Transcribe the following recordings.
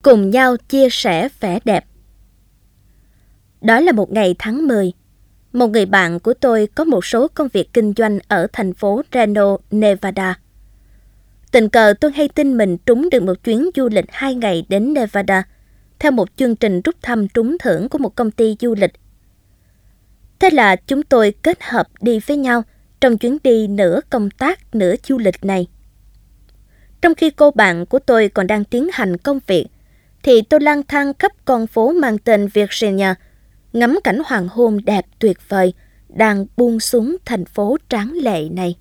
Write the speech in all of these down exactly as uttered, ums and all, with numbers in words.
cùng nhau chia sẻ vẻ đẹp. Đó là một ngày tháng mười. Một người bạn của tôi có một số công việc kinh doanh ở thành phố Reno, Nevada. Tình cờ tôi hay tin mình trúng được một chuyến du lịch hai ngày đến Nevada theo một chương trình rút thăm trúng thưởng của một công ty du lịch. Thế là chúng tôi kết hợp đi với nhau trong chuyến đi nửa công tác nửa du lịch này. Trong khi cô bạn của tôi còn đang tiến hành công việc, thì tôi lang thang khắp con phố mang tên Virginia, ngắm cảnh hoàng hôn đẹp tuyệt vời đang buông xuống thành phố tráng lệ này.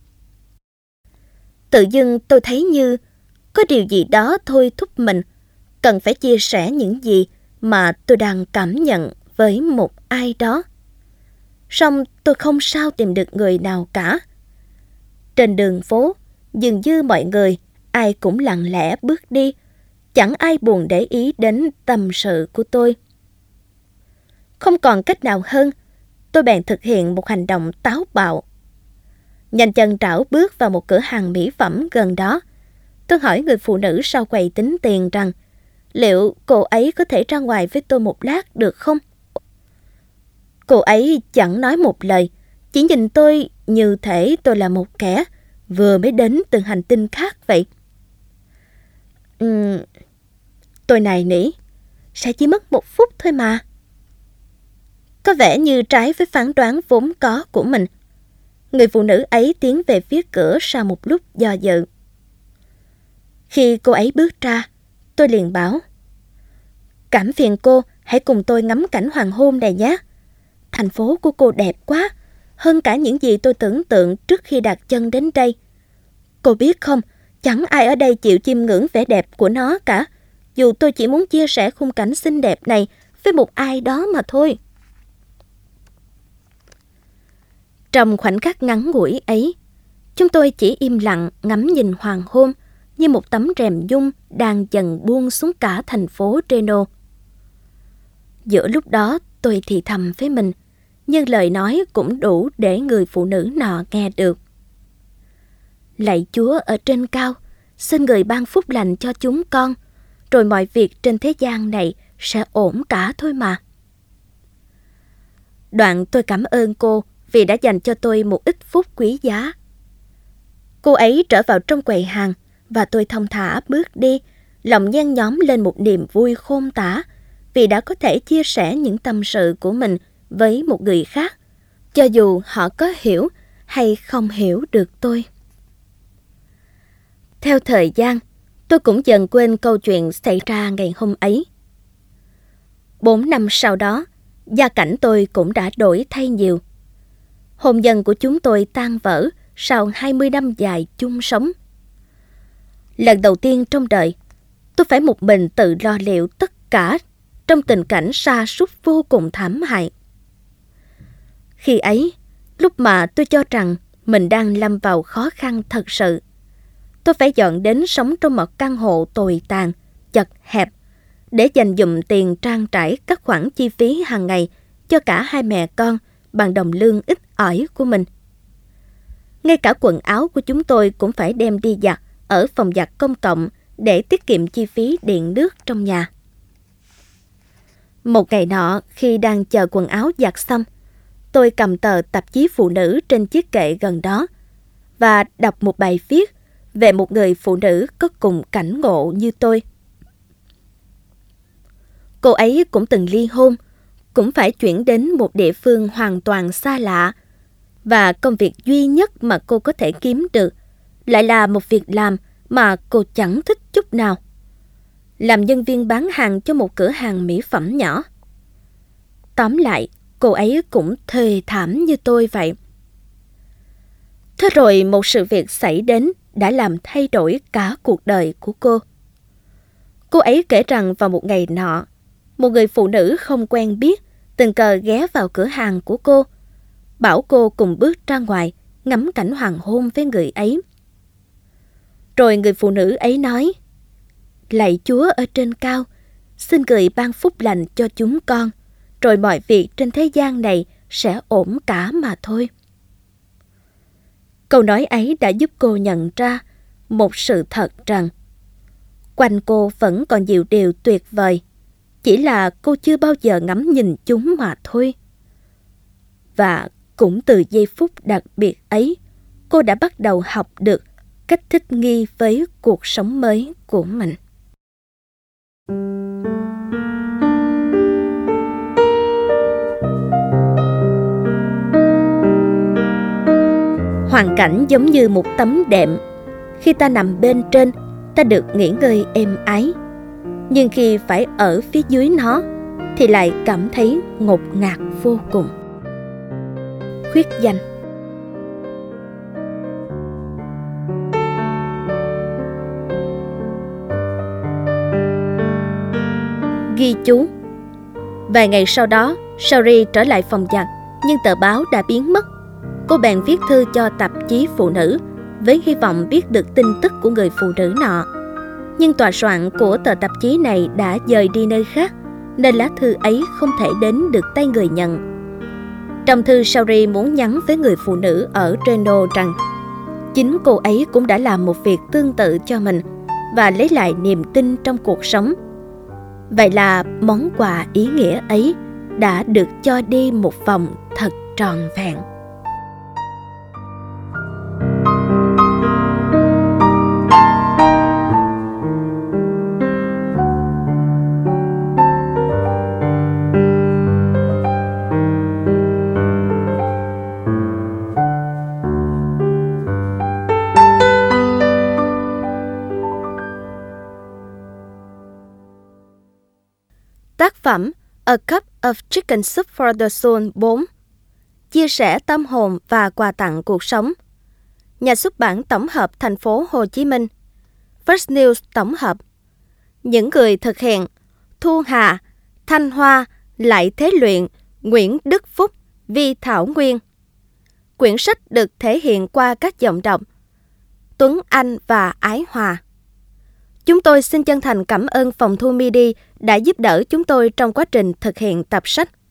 Tự dưng tôi thấy như có điều gì đó thôi thúc mình cần phải chia sẻ những gì mà tôi đang cảm nhận với một ai đó. Song tôi không sao tìm được người nào cả. Trên đường phố, dường như mọi người, ai cũng lặng lẽ bước đi, chẳng ai buồn để ý đến tâm sự của tôi. Không còn cách nào hơn, tôi bèn thực hiện một hành động táo bạo. Nhanh chân trảo bước vào một cửa hàng mỹ phẩm gần đó. Tôi hỏi người phụ nữ sau quầy tính tiền rằng liệu cô ấy có thể ra ngoài với tôi một lát được không? Cô ấy chẳng nói một lời, chỉ nhìn tôi như thể tôi là một kẻ vừa mới đến từ hành tinh khác vậy. Uhm, tôi nài nỉ, sẽ chỉ mất một phút thôi mà. Có vẻ như trái với phán đoán vốn có của mình, người phụ nữ ấy tiến về phía cửa sau một lúc do dự. Khi cô ấy bước ra, tôi liền bảo: Cảm phiền cô, hãy cùng tôi ngắm cảnh hoàng hôn này nhé. Thành phố của cô đẹp quá, hơn cả những gì tôi tưởng tượng trước khi đặt chân đến đây. Cô biết không, chẳng ai ở đây chịu chiêm ngưỡng vẻ đẹp của nó cả, dù tôi chỉ muốn chia sẻ khung cảnh xinh đẹp này với một ai đó mà thôi. Trong khoảnh khắc ngắn ngủi ấy, chúng tôi chỉ im lặng ngắm nhìn hoàng hôn như một tấm rèm nhung đang dần buông xuống cả thành phố Reno. Giữa lúc đó tôi thì thầm với mình, nhưng lời nói cũng đủ để người phụ nữ nọ nghe được. Lạy Chúa ở trên cao, xin Người ban phúc lành cho chúng con, rồi mọi việc trên thế gian này sẽ ổn cả thôi mà. Đoạn tôi cảm ơn cô vì đã dành cho tôi một ít phút quý giá. Cô ấy trở vào trong quầy hàng và tôi thong thả bước đi, lòng nhen nhóm lên một niềm vui khôn tả vì đã có thể chia sẻ những tâm sự của mình với một người khác, cho dù họ có hiểu hay không hiểu được tôi. Theo thời gian, tôi cũng dần quên câu chuyện xảy ra ngày hôm ấy. Bốn năm sau đó, gia cảnh tôi cũng đã đổi thay nhiều. Hôn nhân của chúng tôi tan vỡ sau hai mươi năm dài chung sống. Lần đầu tiên trong đời, tôi phải một mình tự lo liệu tất cả trong tình cảnh sa sút vô cùng thảm hại. Khi ấy, lúc mà tôi cho rằng mình đang lâm vào khó khăn thật sự, tôi phải dọn đến sống trong một căn hộ tồi tàn, chật hẹp, để dành dụm tiền trang trải các khoản chi phí hàng ngày cho cả hai mẹ con bằng đồng lương ít ỏi của mình. Ngay cả quần áo của chúng tôi cũng phải đem đi giặt ở phòng giặt công cộng để tiết kiệm chi phí điện nước trong nhà. Một ngày nọ, khi đang chờ quần áo giặt xong, tôi cầm tờ tạp chí phụ nữ trên chiếc kệ gần đó và đọc một bài viết về một người phụ nữ có cùng cảnh ngộ như tôi. Cô ấy cũng từng ly hôn, cũng phải chuyển đến một địa phương hoàn toàn xa lạ, và công việc duy nhất mà cô có thể kiếm được lại là một việc làm mà cô chẳng thích chút nào: làm nhân viên bán hàng cho một cửa hàng mỹ phẩm nhỏ. Tóm lại, cô ấy cũng thê thảm như tôi vậy. Thế rồi một sự việc xảy đến đã làm thay đổi cả cuộc đời của cô. Cô ấy kể rằng vào một ngày nọ, một người phụ nữ không quen biết tình cờ ghé vào cửa hàng của cô, bảo cô cùng bước ra ngoài ngắm cảnh hoàng hôn với người ấy. Rồi người phụ nữ ấy nói: Lạy Chúa ở trên cao, xin Người ban phúc lành cho chúng con, rồi mọi việc trên thế gian này sẽ ổn cả mà thôi. Câu nói ấy đã giúp cô nhận ra một sự thật rằng Quanh cô vẫn còn nhiều điều tuyệt vời, chỉ là cô chưa bao giờ ngắm nhìn chúng mà thôi. Và cũng từ giây phút đặc biệt ấy, cô đã bắt đầu học được cách thích nghi với cuộc sống mới của mình. Hoàn cảnh giống như một tấm đệm. Khi ta nằm bên trên, ta được nghỉ ngơi êm ái. Nhưng khi phải ở phía dưới nó, thì lại cảm thấy ngột ngạt vô cùng. Khuyết danh. Ghi chú. Vài ngày sau đó, Saori trở lại phòng giặt, nhưng tờ báo đã biến mất. Cô bèn viết thư cho tạp chí phụ nữ, với hy vọng biết được tin tức của người phụ nữ nọ. Nhưng tòa soạn của tờ tạp chí này đã dời đi nơi khác, nên lá thư ấy không thể đến được tay người nhận. Trong thư, Saori muốn nhắn với người phụ nữ ở Reno rằng chính cô ấy cũng đã làm một việc tương tự cho mình và lấy lại niềm tin trong cuộc sống. Vậy là món quà ý nghĩa ấy đã được cho đi một vòng thật trọn vẹn. Tác phẩm A Cup of Chicken Soup for the Soul bốn. Chia sẻ tâm hồn và quà tặng cuộc sống. Nhà xuất bản tổng hợp Thành phố Hồ Chí Minh. First News tổng hợp. Những người thực hiện: Thu Hà, Thanh Hoa, Lại Thế Luyện, Nguyễn Đức Phúc, Vi Thảo Nguyên. Quyển sách được thể hiện qua các giọng đọc Tuấn Anh và Ái Hòa. Chúng tôi xin chân thành cảm ơn phòng thu midi đã giúp đỡ chúng tôi trong quá trình thực hiện tập sách.